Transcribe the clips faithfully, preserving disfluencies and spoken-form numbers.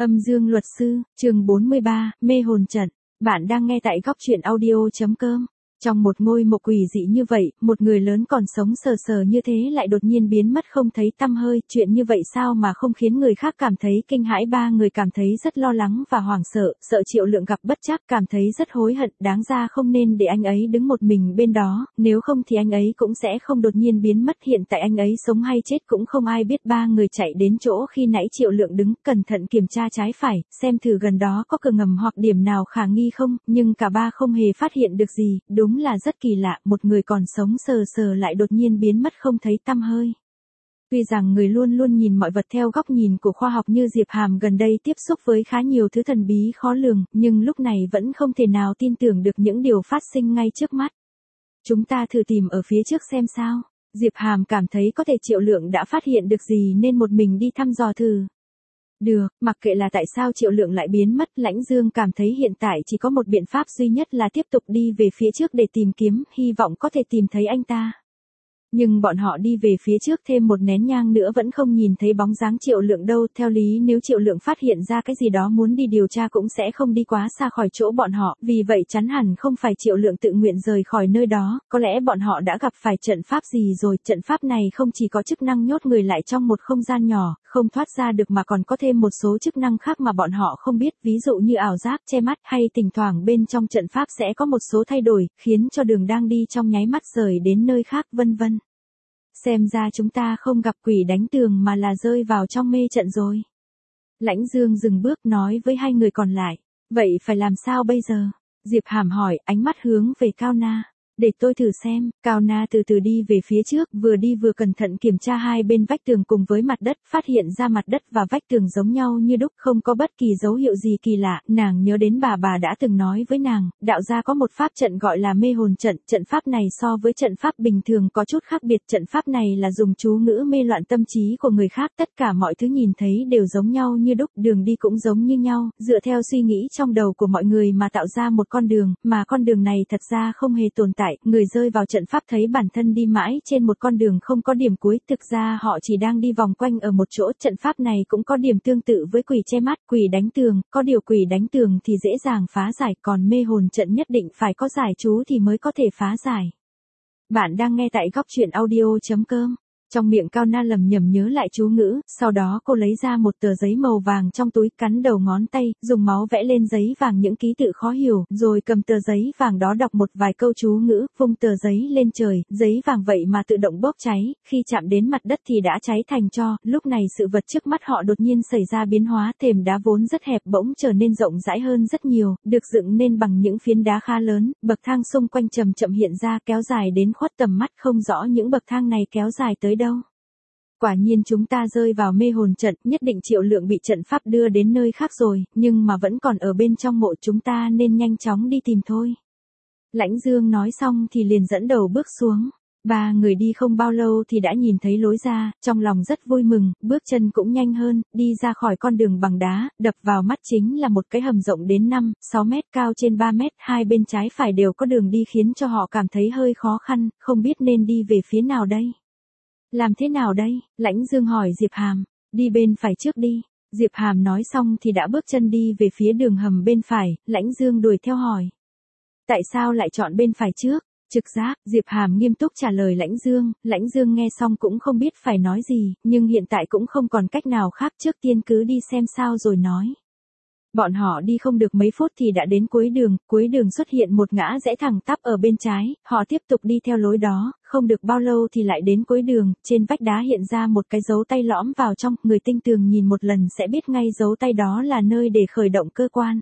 Âm Dương Luật Sư, chương bốn mươi ba, Mê Hồn Trận. Bạn đang nghe tại góc truyện audio.com. Trong một ngôi mộ quỷ dị như vậy, một người lớn còn sống sờ sờ như thế lại đột nhiên biến mất không thấy tăm hơi, chuyện như vậy sao mà không khiến người khác cảm thấy kinh hãi. Ba người cảm thấy rất lo lắng và hoảng sợ, sợ Triệu Lượng gặp bất trắc, cảm thấy rất hối hận, đáng ra không nên để anh ấy đứng một mình bên đó, nếu không thì anh ấy cũng sẽ không đột nhiên biến mất, hiện tại anh ấy sống hay chết cũng không ai biết. Ba người chạy đến chỗ khi nãy Triệu Lượng đứng, cẩn thận kiểm tra trái phải, xem thử gần đó có cửa ngầm hoặc điểm nào khả nghi không, nhưng cả ba không hề phát hiện được gì. Đúng là rất kỳ lạ, một người còn sống sờ sờ lại đột nhiên biến mất không thấy tăm hơi. Tuy rằng người luôn luôn nhìn mọi vật theo góc nhìn của khoa học như Diệp Hàm gần đây tiếp xúc với khá nhiều thứ thần bí khó lường, nhưng lúc này vẫn không thể nào tin tưởng được những điều phát sinh ngay trước mắt. Chúng ta thử tìm ở phía trước xem sao. Diệp Hàm cảm thấy có thể Triệu Lượng đã phát hiện được gì nên một mình đi thăm dò thử. Được, mặc kệ là tại sao Triệu Lượng lại biến mất, Lãnh Dương cảm thấy hiện tại chỉ có một biện pháp duy nhất là tiếp tục đi về phía trước để tìm kiếm, hy vọng có thể tìm thấy anh ta. Nhưng bọn họ đi về phía trước thêm một nén nhang nữa vẫn không nhìn thấy bóng dáng Triệu Lượng đâu, theo lý nếu Triệu Lượng phát hiện ra cái gì đó muốn đi điều tra cũng sẽ không đi quá xa khỏi chỗ bọn họ, vì vậy chắn hẳn không phải Triệu Lượng tự nguyện rời khỏi nơi đó, có lẽ bọn họ đã gặp phải trận pháp gì rồi. Trận pháp này không chỉ có chức năng nhốt người lại trong một không gian nhỏ, không thoát ra được mà còn có thêm một số chức năng khác mà bọn họ không biết, ví dụ như ảo giác, che mắt, hay thỉnh thoảng bên trong trận pháp sẽ có một số thay đổi, khiến cho đường đang đi trong nháy mắt rời đến nơi khác, vân vân. Xem ra chúng ta không gặp quỷ đánh tường mà là rơi vào trong mê trận rồi. Lãnh Dương dừng bước nói với hai người còn lại. Vậy phải làm sao bây giờ? Diệp Hàm hỏi, ánh mắt hướng về Cao Na. Để tôi thử xem. Cao Na từ từ đi về phía trước, vừa đi vừa cẩn thận kiểm tra hai bên vách tường cùng với mặt đất, phát hiện ra mặt đất và vách tường giống nhau như đúc, không có bất kỳ dấu hiệu gì kỳ lạ. Nàng nhớ đến bà bà đã từng nói với nàng, đạo gia có một pháp trận gọi là mê hồn trận, trận pháp này so với trận pháp bình thường có chút khác biệt, trận pháp này là dùng chú ngữ mê loạn tâm trí của người khác, tất cả mọi thứ nhìn thấy đều giống nhau như đúc, đường đi cũng giống như nhau, dựa theo suy nghĩ trong đầu của mọi người mà tạo ra một con đường, mà con đường này thật ra không hề tồn tại. Người rơi vào trận pháp thấy bản thân đi mãi trên một con đường không có điểm cuối, thực ra họ chỉ đang đi vòng quanh ở một chỗ. Trận pháp này cũng có điểm tương tự với quỷ che mắt, quỷ đánh tường, có điều quỷ đánh tường thì dễ dàng phá giải, còn mê hồn trận nhất định phải có giải chú thì mới có thể phá giải. Bạn đang nghe tại góc truyện audio.com. Trong miệng Cao Na lầm nhầm nhớ lại chú ngữ, sau đó cô lấy ra một tờ giấy màu vàng trong túi, cắn đầu ngón tay, dùng máu vẽ lên giấy vàng những ký tự khó hiểu, rồi cầm tờ giấy vàng đó đọc một vài câu chú ngữ, vung tờ giấy lên trời, giấy vàng vậy mà tự động bốc cháy, khi chạm đến mặt đất thì đã cháy thành tro. Lúc này sự vật trước mắt họ đột nhiên xảy ra biến hóa, thềm đá vốn rất hẹp bỗng trở nên rộng rãi hơn rất nhiều, được dựng nên bằng những phiến đá khá lớn, bậc thang xung quanh chậm chậm hiện ra, kéo dài đến khuất tầm mắt, không rõ những bậc thang này kéo dài tới đâu. Quả nhiên chúng ta rơi vào mê hồn trận, nhất định Triệu Lượng bị trận pháp đưa đến nơi khác rồi, nhưng mà vẫn còn ở bên trong mộ, chúng ta nên nhanh chóng đi tìm thôi. Lãnh Dương nói xong thì liền dẫn đầu bước xuống. Ba người đi không bao lâu thì đã nhìn thấy lối ra, trong lòng rất vui mừng, bước chân cũng nhanh hơn, đi ra khỏi con đường bằng đá, đập vào mắt chính là một cái hầm rộng đến năm, sáu mét, cao trên ba mét, hai bên trái phải đều có đường đi khiến cho họ cảm thấy hơi khó khăn, không biết nên đi về phía nào đây. Làm thế nào đây? Lãnh Dương hỏi Diệp Hàm. Đi bên phải trước đi. Diệp Hàm nói xong thì đã bước chân đi về phía đường hầm bên phải, Lãnh Dương đuổi theo hỏi. Tại sao lại chọn bên phải trước? Trực giác, Diệp Hàm nghiêm túc trả lời Lãnh Dương. Lãnh Dương nghe xong cũng không biết phải nói gì, nhưng hiện tại cũng không còn cách nào khác, trước tiên cứ đi xem sao rồi nói. Bọn họ đi không được mấy phút thì đã đến cuối đường, cuối đường xuất hiện một ngã rẽ thẳng tắp ở bên trái, họ tiếp tục đi theo lối đó, không được bao lâu thì lại đến cuối đường, trên vách đá hiện ra một cái dấu tay lõm vào trong, người tinh tường nhìn một lần sẽ biết ngay dấu tay đó là nơi để khởi động cơ quan.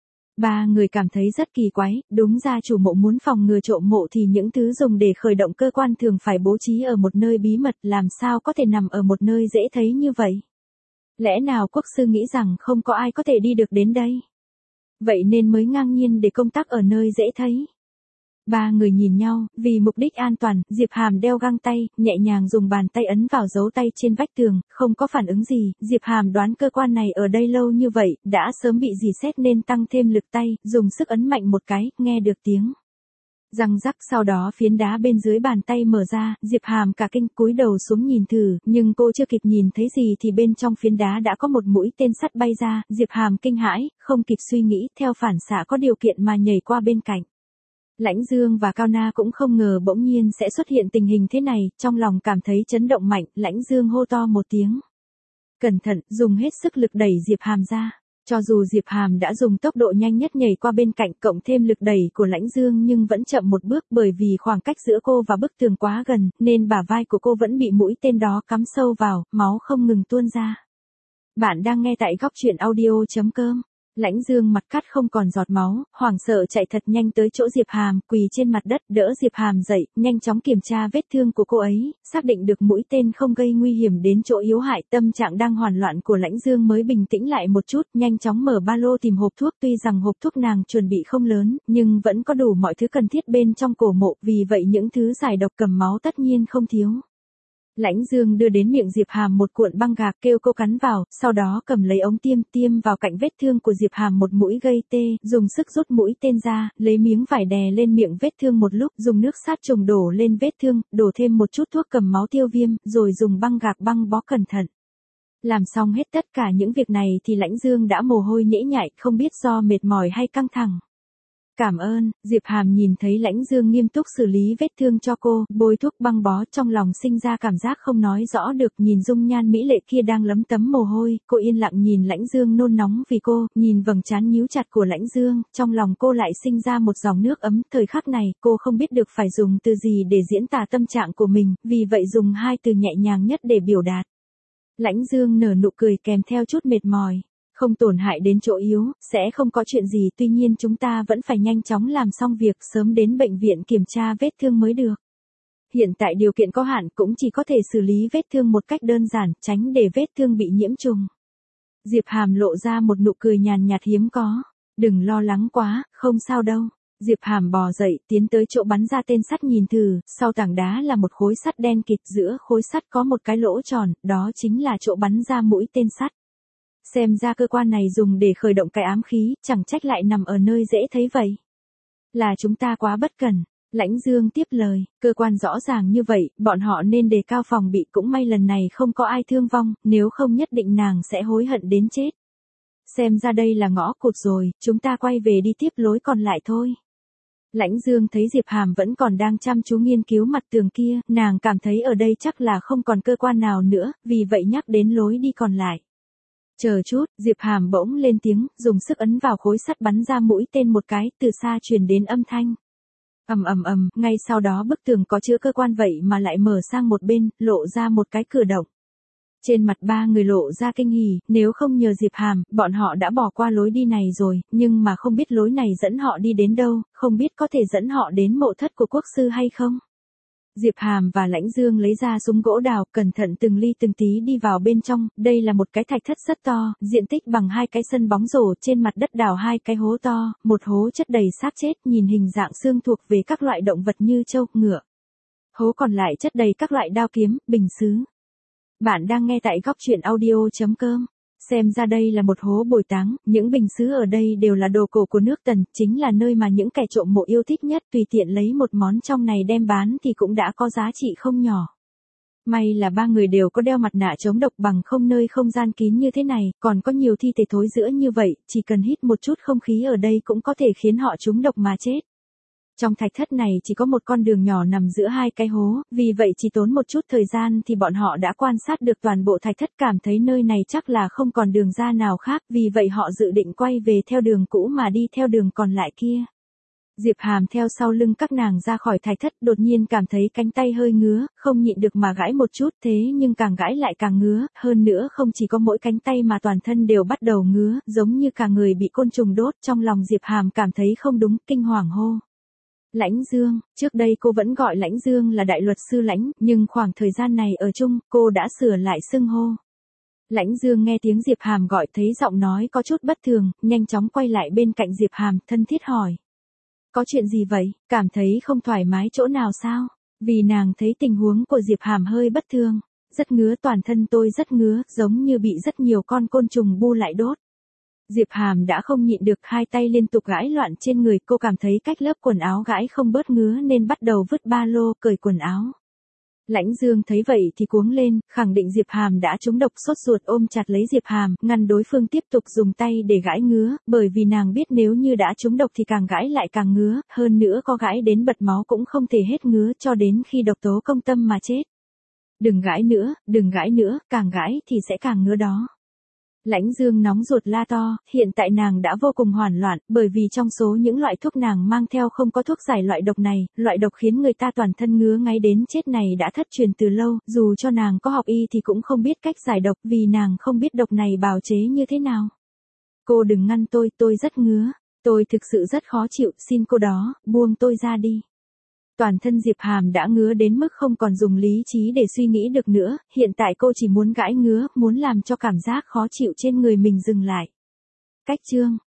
Ba người cảm thấy rất kỳ quái, đúng ra chủ mộ muốn phòng ngừa trộm mộ thì những thứ dùng để khởi động cơ quan thường phải bố trí ở một nơi bí mật, làm sao có thể nằm ở một nơi dễ thấy như vậy. Lẽ nào quốc sư nghĩ rằng không có ai có thể đi được đến đây? Vậy nên mới ngang nhiên để công tác ở nơi dễ thấy. Ba người nhìn nhau, vì mục đích an toàn, Diệp Hàm đeo găng tay, nhẹ nhàng dùng bàn tay ấn vào dấu tay trên vách tường, không có phản ứng gì. Diệp Hàm đoán cơ quan này ở đây lâu như vậy, đã sớm bị rỉ sét nên tăng thêm lực tay, dùng sức ấn mạnh một cái, nghe được tiếng Răng rắc, sau đó phiến đá bên dưới bàn tay mở ra, Diệp Hàm cả kinh cúi đầu xuống nhìn thử, nhưng cô chưa kịp nhìn thấy gì thì bên trong phiến đá đã có một mũi tên sắt bay ra, Diệp Hàm kinh hãi, không kịp suy nghĩ, theo phản xạ có điều kiện mà nhảy qua bên cạnh. Lãnh Dương và Cao Na cũng không ngờ bỗng nhiên sẽ xuất hiện tình hình thế này, trong lòng cảm thấy chấn động mạnh, Lãnh Dương hô to một tiếng. Cẩn thận, dùng hết sức lực đẩy Diệp Hàm ra. Cho dù Diệp Hàm đã dùng tốc độ nhanh nhất nhảy qua bên cạnh cộng thêm lực đẩy của Lãnh Dương nhưng vẫn chậm một bước bởi vì khoảng cách giữa cô và bức tường quá gần, nên bả vai của cô vẫn bị mũi tên đó cắm sâu vào, máu không ngừng tuôn ra. Bạn đang nghe tại góc truyện audio chấm com. Lãnh Dương mặt cắt không còn giọt máu, hoảng sợ chạy thật nhanh tới chỗ Diệp Hàm, quỳ trên mặt đất đỡ Diệp Hàm dậy, nhanh chóng kiểm tra vết thương của cô ấy, xác định được mũi tên không gây nguy hiểm đến chỗ yếu hại, tâm trạng đang hoảng loạn của Lãnh Dương mới bình tĩnh lại một chút, nhanh chóng mở ba lô tìm hộp thuốc, tuy rằng hộp thuốc nàng chuẩn bị không lớn, nhưng vẫn có đủ mọi thứ cần thiết bên trong cổ mộ, vì vậy những thứ giải độc cầm máu tất nhiên không thiếu. Lãnh Dương đưa đến miệng Diệp Hàm một cuộn băng gạc kêu cô cắn vào, sau đó cầm lấy ống tiêm tiêm vào cạnh vết thương của Diệp Hàm một mũi gây tê, dùng sức rút mũi tên ra, lấy miếng vải đè lên miệng vết thương một lúc, dùng nước sát trùng đổ lên vết thương, đổ thêm một chút thuốc cầm máu tiêu viêm, rồi dùng băng gạc băng bó cẩn thận. Làm xong hết tất cả những việc này thì Lãnh Dương đã mồ hôi nhễ nhại, không biết do mệt mỏi hay căng thẳng. Cảm ơn, Diệp Hàm nhìn thấy Lãnh Dương nghiêm túc xử lý vết thương cho cô, bôi thuốc băng bó, trong lòng sinh ra cảm giác không nói rõ được, nhìn dung nhan mỹ lệ kia đang lấm tấm mồ hôi, cô yên lặng nhìn Lãnh Dương nôn nóng vì cô, nhìn vầng trán nhíu chặt của Lãnh Dương, trong lòng cô lại sinh ra một dòng nước ấm, thời khắc này, cô không biết được phải dùng từ gì để diễn tả tâm trạng của mình, vì vậy dùng hai từ nhẹ nhàng nhất để biểu đạt. Lãnh Dương nở nụ cười kèm theo chút mệt mỏi. Không tổn hại đến chỗ yếu, sẽ không có chuyện gì, tuy nhiên chúng ta vẫn phải nhanh chóng làm xong việc, sớm đến bệnh viện kiểm tra vết thương mới được. Hiện tại điều kiện có hạn, cũng chỉ có thể xử lý vết thương một cách đơn giản, tránh để vết thương bị nhiễm trùng. Diệp Hàm lộ ra một nụ cười nhàn nhạt hiếm có. Đừng lo lắng quá, không sao đâu. Diệp Hàm bò dậy, tiến tới chỗ bắn ra tên sắt nhìn thử, sau tảng đá là một khối sắt đen kịt, giữa khối sắt có một cái lỗ tròn, đó chính là chỗ bắn ra mũi tên sắt. Xem ra cơ quan này dùng để khởi động cái ám khí, chẳng trách lại nằm ở nơi dễ thấy vậy. Là chúng ta quá bất cẩn. Lãnh Dương tiếp lời, cơ quan rõ ràng như vậy, bọn họ nên đề cao phòng bị, cũng may lần này không có ai thương vong, nếu không nhất định nàng sẽ hối hận đến chết. Xem ra đây là ngõ cụt rồi, chúng ta quay về đi tiếp lối còn lại thôi. Lãnh Dương thấy Diệp Hàm vẫn còn đang chăm chú nghiên cứu mặt tường kia, nàng cảm thấy ở đây chắc là không còn cơ quan nào nữa, vì vậy nhắc đến lối đi còn lại. Chờ chút, Diệp Hàm bỗng lên tiếng, dùng sức ấn vào khối sắt bắn ra mũi tên một cái, từ xa truyền đến âm thanh. Ầm ầm ầm, ngay sau đó bức tường có chứa cơ quan vậy mà lại mở sang một bên, lộ ra một cái cửa động. Trên mặt ba người lộ ra kinh hỉ, nếu không nhờ Diệp Hàm, bọn họ đã bỏ qua lối đi này rồi, nhưng mà không biết lối này dẫn họ đi đến đâu, không biết có thể dẫn họ đến mộ thất của quốc sư hay không. Diệp Hàm và Lãnh Dương lấy ra súng gỗ đào, cẩn thận từng ly từng tí đi vào bên trong, đây là một cái thạch thất rất to, diện tích bằng hai cái sân bóng rổ, trên mặt đất đào hai cái hố to, một hố chất đầy xác chết, nhìn hình dạng xương thuộc về các loại động vật như trâu, ngựa. Hố còn lại chất đầy các loại đao kiếm, bình sứ. Bạn đang nghe tại góc truyện audio chấm com. Xem ra đây là một hố bồi táng, những bình sứ ở đây đều là đồ cổ của nước Tần, chính là nơi mà những kẻ trộm mộ yêu thích nhất, tùy tiện lấy một món trong này đem bán thì cũng đã có giá trị không nhỏ. May là ba người đều có đeo mặt nạ chống độc bằng không nơi không gian kín như thế này, còn có nhiều thi thể thối rữa như vậy, chỉ cần hít một chút không khí ở đây cũng có thể khiến họ trúng độc mà chết. Trong thạch thất này chỉ có một con đường nhỏ nằm giữa hai cái hố, vì vậy chỉ tốn một chút thời gian thì bọn họ đã quan sát được toàn bộ thạch thất, cảm thấy nơi này chắc là không còn đường ra nào khác, vì vậy họ dự định quay về theo đường cũ mà đi theo đường còn lại kia. Diệp Hàm theo sau lưng các nàng ra khỏi thạch thất, đột nhiên cảm thấy cánh tay hơi ngứa, không nhịn được mà gãi một chút, thế nhưng càng gãi lại càng ngứa, hơn nữa không chỉ có mỗi cánh tay mà toàn thân đều bắt đầu ngứa, giống như cả người bị côn trùng đốt, trong lòng Diệp Hàm cảm thấy không đúng, kinh hoàng hô. Lãnh Dương, trước đây cô vẫn gọi Lãnh Dương là đại luật sư Lãnh, nhưng khoảng thời gian này ở chung, cô đã sửa lại xưng hô. Lãnh Dương nghe tiếng Diệp Hàm gọi, thấy giọng nói có chút bất thường, nhanh chóng quay lại bên cạnh Diệp Hàm, thân thiết hỏi. Có chuyện gì vậy, cảm thấy không thoải mái chỗ nào sao? Vì nàng thấy tình huống của Diệp Hàm hơi bất thường. Rất ngứa, toàn thân tôi rất ngứa, giống như bị rất nhiều con côn trùng bu lại đốt. Diệp Hàm đã không nhịn được, hai tay liên tục gãi loạn trên người, cô cảm thấy cách lớp quần áo gãi không bớt ngứa nên bắt đầu vứt ba lô, cởi quần áo. Lãnh Dương thấy vậy thì cuống lên, khẳng định Diệp Hàm đã trúng độc, sốt ruột ôm chặt lấy Diệp Hàm, ngăn đối phương tiếp tục dùng tay để gãi ngứa, bởi vì nàng biết nếu như đã trúng độc thì càng gãi lại càng ngứa, hơn nữa có gãi đến bật máu cũng không thể hết ngứa cho đến khi độc tố công tâm mà chết. Đừng gãi nữa, đừng gãi nữa, càng gãi thì sẽ càng ngứa đó. Lãnh Dương nóng ruột la to, hiện tại nàng đã vô cùng hoảng loạn, bởi vì trong số những loại thuốc nàng mang theo không có thuốc giải loại độc này, loại độc khiến người ta toàn thân ngứa ngáy đến chết này đã thất truyền từ lâu, dù cho nàng có học y thì cũng không biết cách giải độc vì nàng không biết độc này bào chế như thế nào. Cô đừng ngăn tôi, tôi rất ngứa, tôi thực sự rất khó chịu, xin cô đó, buông tôi ra đi. Toàn thân Diệp Hàm đã ngứa đến mức không còn dùng lý trí để suy nghĩ được nữa, hiện tại cô chỉ muốn gãi ngứa, muốn làm cho cảm giác khó chịu trên người mình dừng lại. Cách chương